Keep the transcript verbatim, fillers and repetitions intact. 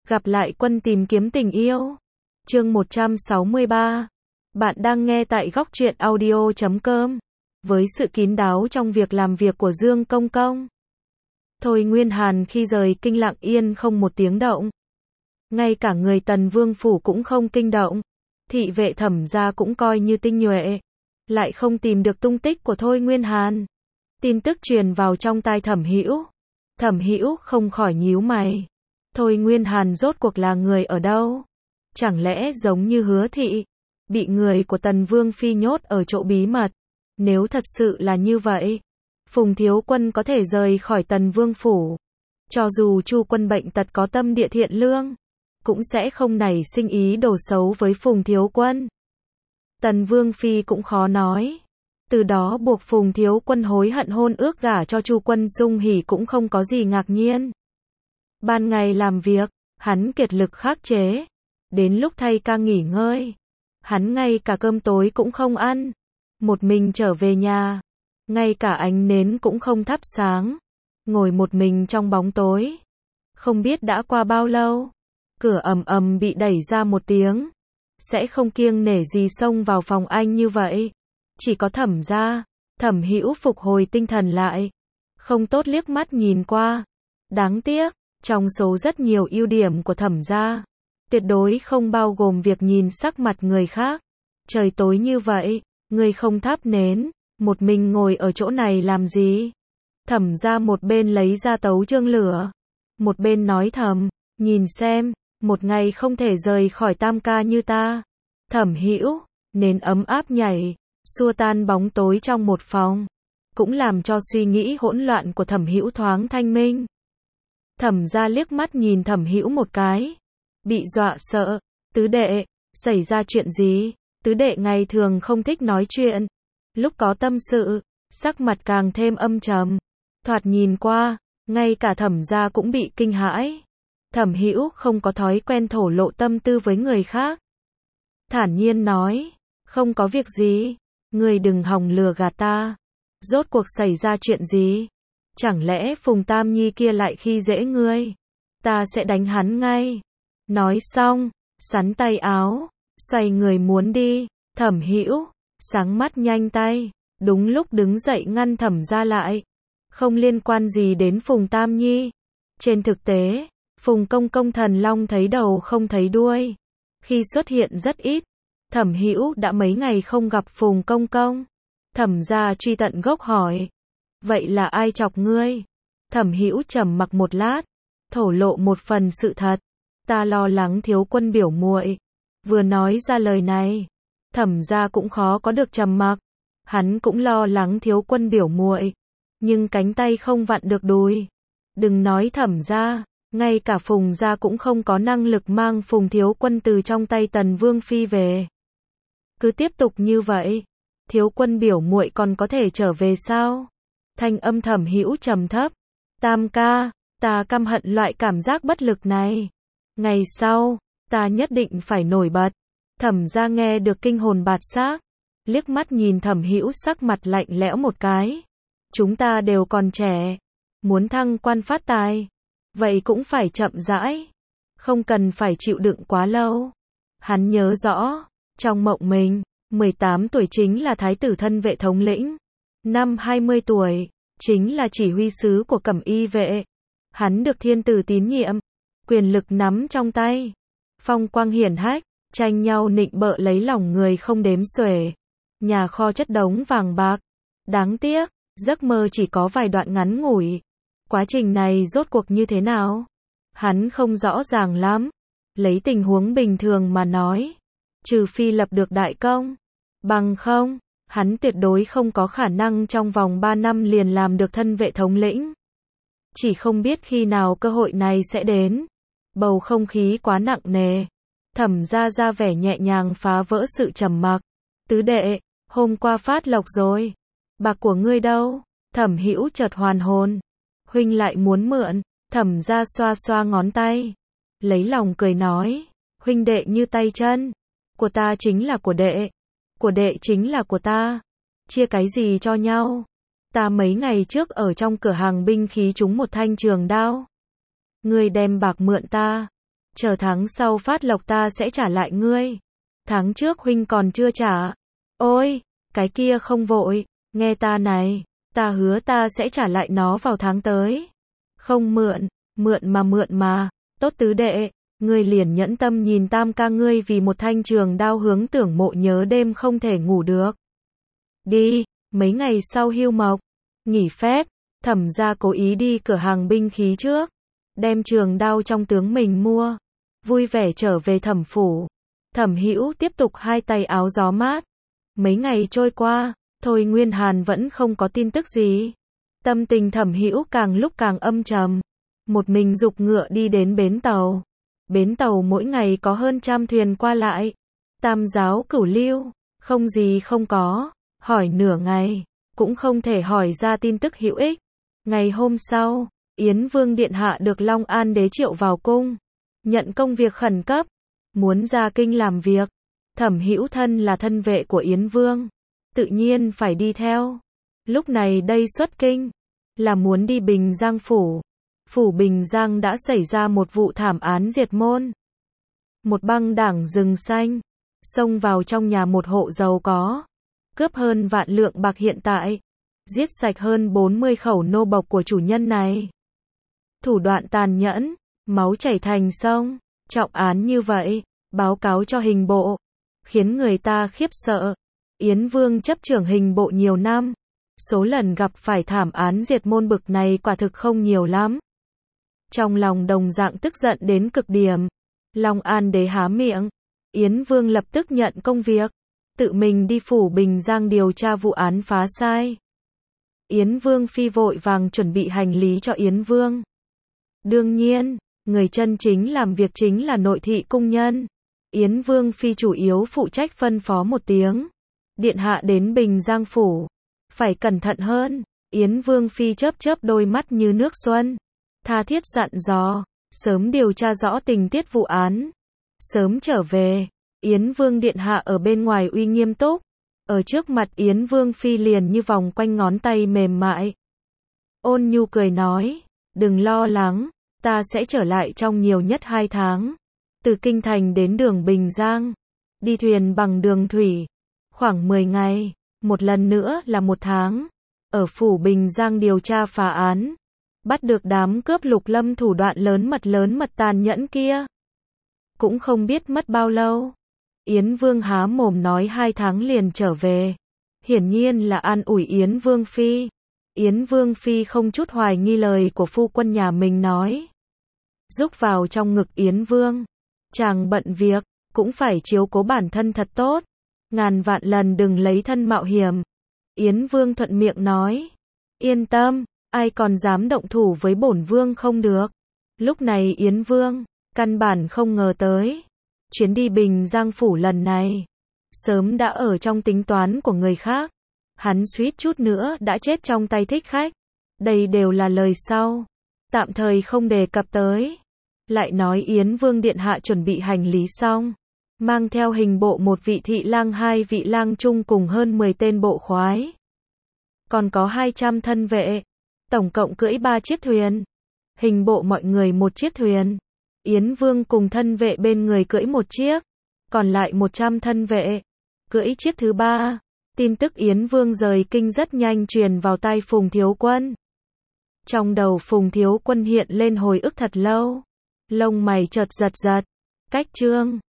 Gặp lại Quân tìm kiếm tình yêu. Chương một trăm sáu mươi ba. Bạn đang nghe tại góc truyện audio chấm com. Với sự kín đáo trong việc làm việc của Dương Công Công, Thôi Nguyên Hàn khi rời kinh lặng yên không một tiếng động. Ngay cả người Tần Vương phủ cũng không kinh động. Thị vệ Thẩm gia cũng coi như tinh nhuệ, lại không tìm được tung tích của Thôi Nguyên Hàn. Tin tức truyền vào trong tai Thẩm Hữu. Thẩm Hữu không khỏi nhíu mày. Thôi Nguyên Hàn rốt cuộc là người ở đâu? Chẳng lẽ giống như Hứa thị, bị người của Tần Vương phi nhốt ở chỗ bí mật? Nếu thật sự là như vậy, Phùng Thiếu Quân có thể rời khỏi Tần Vương phủ. Cho dù Chu Quân bệnh tật có tâm địa thiện lương, cũng sẽ không nảy sinh ý đồ xấu với Phùng Thiếu Quân. Tần Vương phi cũng khó nói. Từ đó buộc Phùng Thiếu Quân hối hận hôn ước gả cho Chu Quân Dung Hỉ cũng không có gì ngạc nhiên. Ban ngày làm việc, hắn kiệt lực khắc chế. Đến lúc thay ca nghỉ ngơi, hắn ngay cả cơm tối cũng không ăn. Một mình trở về nhà, ngay cả ánh nến cũng không thắp sáng. Ngồi một mình trong bóng tối. Không biết đã qua bao lâu, cửa ầm ầm bị đẩy ra một tiếng. Sẽ không kiêng nể gì xông vào phòng anh như vậy. Chỉ có Thẩm gia. Thẩm Hữu phục hồi tinh thần lại, không tốt liếc mắt nhìn qua. Đáng tiếc, trong số rất nhiều ưu điểm của Thẩm gia, tuyệt đối không bao gồm việc nhìn sắc mặt người khác. Trời tối như vậy, người không thắp nến, một mình ngồi ở chỗ này làm gì? Thẩm gia một bên lấy ra tấu chương lửa, một bên nói thầm, nhìn xem, một ngày không thể rời khỏi Tam ca như ta. Thẩm Hữu, nến ấm áp nhảy, xua tan bóng tối trong một phòng, cũng làm cho suy nghĩ hỗn loạn của Thẩm Hữu thoáng thanh minh. Thẩm gia liếc mắt nhìn Thẩm Hữu một cái, bị dọa sợ. Tứ đệ, xảy ra chuyện gì? Tứ đệ ngày thường không thích nói chuyện, lúc có tâm sự, sắc mặt càng thêm âm trầm. Thoạt nhìn qua, ngay cả Thẩm gia cũng bị kinh hãi. Thẩm Hữu không có thói quen thổ lộ tâm tư với người khác, thản nhiên nói, không có việc gì, ngươi đừng hòng lừa gạt ta. Rốt cuộc xảy ra chuyện gì? Chẳng lẽ Phùng Tam Nhi kia lại khi dễ ngươi? Ta sẽ đánh hắn ngay. Nói xong, sắn tay áo, xoay người muốn đi. Thẩm Hữu sáng mắt nhanh tay, đúng lúc đứng dậy ngăn Thẩm gia lại. Không liên quan gì đến Phùng Tam Nhi. Trên thực tế, Phùng Công Công thần long thấy đầu không thấy đuôi, khi xuất hiện rất ít. Thẩm Hữu đã mấy ngày không gặp Phùng Công Công. Thẩm gia truy tận gốc hỏi, vậy là ai chọc ngươi? Thẩm Hữu trầm mặc một lát, thổ lộ một phần sự thật. Ta lo lắng Thiếu Quân biểu muội. Vừa nói ra lời này, Thẩm gia cũng khó có được trầm mặc. Hắn cũng lo lắng Thiếu Quân biểu muội, nhưng cánh tay không vặn được đùi. Đừng nói Thẩm gia, ngay cả Phùng gia cũng không có năng lực mang Phùng Thiếu Quân từ trong tay Tần Vương phi về. Cứ tiếp tục như vậy, Thiếu Quân biểu muội còn có thể trở về sao? Thanh âm Thẩm Hữu trầm thấp. Tam ca, ta căm hận loại cảm giác bất lực này. Ngày sau, ta nhất định phải nổi bật. Thẩm gia nghe được kinh hồn bạt xác, liếc mắt nhìn Thẩm Hữu sắc mặt lạnh lẽo một cái. Chúng ta đều còn trẻ, muốn thăng quan phát tài, vậy cũng phải chậm rãi, không cần phải chịu đựng quá lâu. Hắn nhớ rõ, trong mộng mình, mười tám tuổi chính là thái tử thân vệ thống lĩnh, năm hai mươi tuổi, chính là chỉ huy sứ của Cẩm Y vệ. Hắn được thiên tử tín nhiệm, quyền lực nắm trong tay, phong quang hiển hách, tranh nhau nịnh bợ lấy lòng người không đếm xuể, nhà kho chất đống vàng bạc. Đáng tiếc, giấc mơ chỉ có vài đoạn ngắn ngủi. Quá trình này rốt cuộc như thế nào? Hắn không rõ ràng lắm. Lấy tình huống bình thường mà nói, trừ phi lập được đại công, bằng không, hắn tuyệt đối không có khả năng trong vòng ba năm liền làm được thân vệ thống lĩnh. Chỉ không biết khi nào cơ hội này sẽ đến. Bầu không khí quá nặng nề. Thẩm gia ra vẻ nhẹ nhàng phá vỡ sự trầm mặc. Tứ đệ, hôm qua phát lộc rồi. Bạc của ngươi đâu? Thẩm Hữu chợt hoàn hồn. Huynh lại muốn mượn? Thẩm gia xoa xoa ngón tay, lấy lòng cười nói, huynh đệ như tay chân, của ta chính là của đệ, của đệ chính là của ta, chia cái gì cho nhau? Ta mấy ngày trước ở trong cửa hàng binh khí trúng một thanh trường đao, ngươi đem bạc mượn ta, chờ tháng sau phát lộc ta sẽ trả lại ngươi. Tháng trước huynh còn chưa trả. Ôi, cái kia không vội, nghe ta này, ta hứa ta sẽ trả lại nó vào tháng tới. Không mượn, mượn mà mượn mà, tốt tứ đệ, ngươi liền nhẫn tâm nhìn tam ca ngươi vì một thanh trường đao hướng Tưởng Mộ nhớ đêm không thể ngủ được. Đi, mấy ngày sau hưu mộc, nghỉ phép, Thẩm gia cố ý đi cửa hàng binh khí trước, đem trường đao trong tướng mình mua, vui vẻ trở về Thẩm phủ. Thẩm Hữu tiếp tục hai tay áo gió mát. Mấy ngày trôi qua, Thôi Nguyên Hàn vẫn không có tin tức gì. Tâm tình Thẩm Hữu càng lúc càng âm trầm. Một mình giục ngựa đi đến bến tàu. Bến tàu mỗi ngày có hơn trăm thuyền qua lại. Tam giáo cửu lưu, không gì không có. Hỏi nửa ngày, cũng không thể hỏi ra tin tức hữu ích. Ngày hôm sau, Yến Vương Điện Hạ được Long An Đế triệu vào cung. Nhận công việc khẩn cấp. Muốn ra kinh làm việc. Thẩm Hữu thân là thân vệ của Yến Vương. Tự nhiên phải đi theo. Lúc này đây xuất kinh. Là muốn đi Bình Giang Phủ. Phủ Bình Giang đã xảy ra một vụ thảm án diệt môn. Một băng đảng rừng xanh. Xông vào trong nhà một hộ giàu có. Cướp hơn vạn lượng bạc hiện tại. Giết sạch hơn bốn mươi khẩu nô bộc của chủ nhân này. Thủ đoạn tàn nhẫn. Máu chảy thành sông. Trọng án như vậy. Báo cáo cho hình bộ. Khiến người ta khiếp sợ. Yến Vương chấp trưởng hình bộ nhiều năm. Số lần gặp phải thảm án diệt môn bực này quả thực không nhiều lắm. Trong lòng đồng dạng tức giận đến cực điểm. Long An Đế há miệng. Yến Vương lập tức nhận công việc. Tự mình đi phủ Bình Giang điều tra vụ án phá sai. Yến Vương phi vội vàng chuẩn bị hành lý cho Yến Vương. Đương nhiên, người chân chính làm việc chính là nội thị cung nhân. Yến Vương phi chủ yếu phụ trách phân phó một tiếng. Điện hạ đến Bình Giang phủ. Phải cẩn thận hơn. Yến Vương phi chớp chớp đôi mắt như nước xuân. Tha thiết dặn dò. Sớm điều tra rõ tình tiết vụ án. Sớm trở về. Yến Vương điện hạ ở bên ngoài uy nghiêm túc. Ở trước mặt Yến Vương phi liền như vòng quanh ngón tay mềm mại. Ôn nhu cười nói. Đừng lo lắng. Ta sẽ trở lại trong nhiều nhất hai tháng. Từ Kinh Thành đến đường Bình Giang. Đi thuyền bằng đường thủy. Khoảng mười ngày. Một lần nữa là một tháng. Ở phủ Bình Giang điều tra phá án. Bắt được đám cướp Lục Lâm thủ đoạn lớn mật lớn mật tàn nhẫn kia. Cũng không biết mất bao lâu. Yến Vương há mồm nói hai tháng liền trở về. Hiển nhiên là an ủi Yến Vương phi. Yến Vương phi không chút hoài nghi lời của phu quân nhà mình nói. Rúc vào trong ngực Yến Vương. Chàng bận việc, cũng phải chiếu cố bản thân thật tốt. Ngàn vạn lần đừng lấy thân mạo hiểm. Yến Vương thuận miệng nói. Yên tâm, ai còn dám động thủ với bổn Vương không được. Lúc này Yến Vương, căn bản không ngờ tới. Chuyến đi Bình Giang phủ lần này, sớm đã ở trong tính toán của người khác. Hắn suýt chút nữa đã chết trong tay thích khách. Đây đều là lời sau. Tạm thời không đề cập tới. Lại nói Yến Vương điện hạ chuẩn bị hành lý xong. Mang theo hình bộ một vị thị lang hai vị lang trung cùng hơn mười tên bộ khoái. Còn có hai trăm thân vệ. Tổng cộng cưỡi ba chiếc thuyền. Hình bộ mọi người một chiếc thuyền. Yến Vương cùng thân vệ bên người cưỡi một chiếc. Còn lại một trăm thân vệ. Cưỡi chiếc thứ ba. Tin tức Yến Vương rời kinh rất nhanh truyền vào tai Phùng Thiếu Quân. Trong đầu Phùng Thiếu Quân hiện lên hồi ức thật lâu. Lông mày chợt giật giật. Cách chương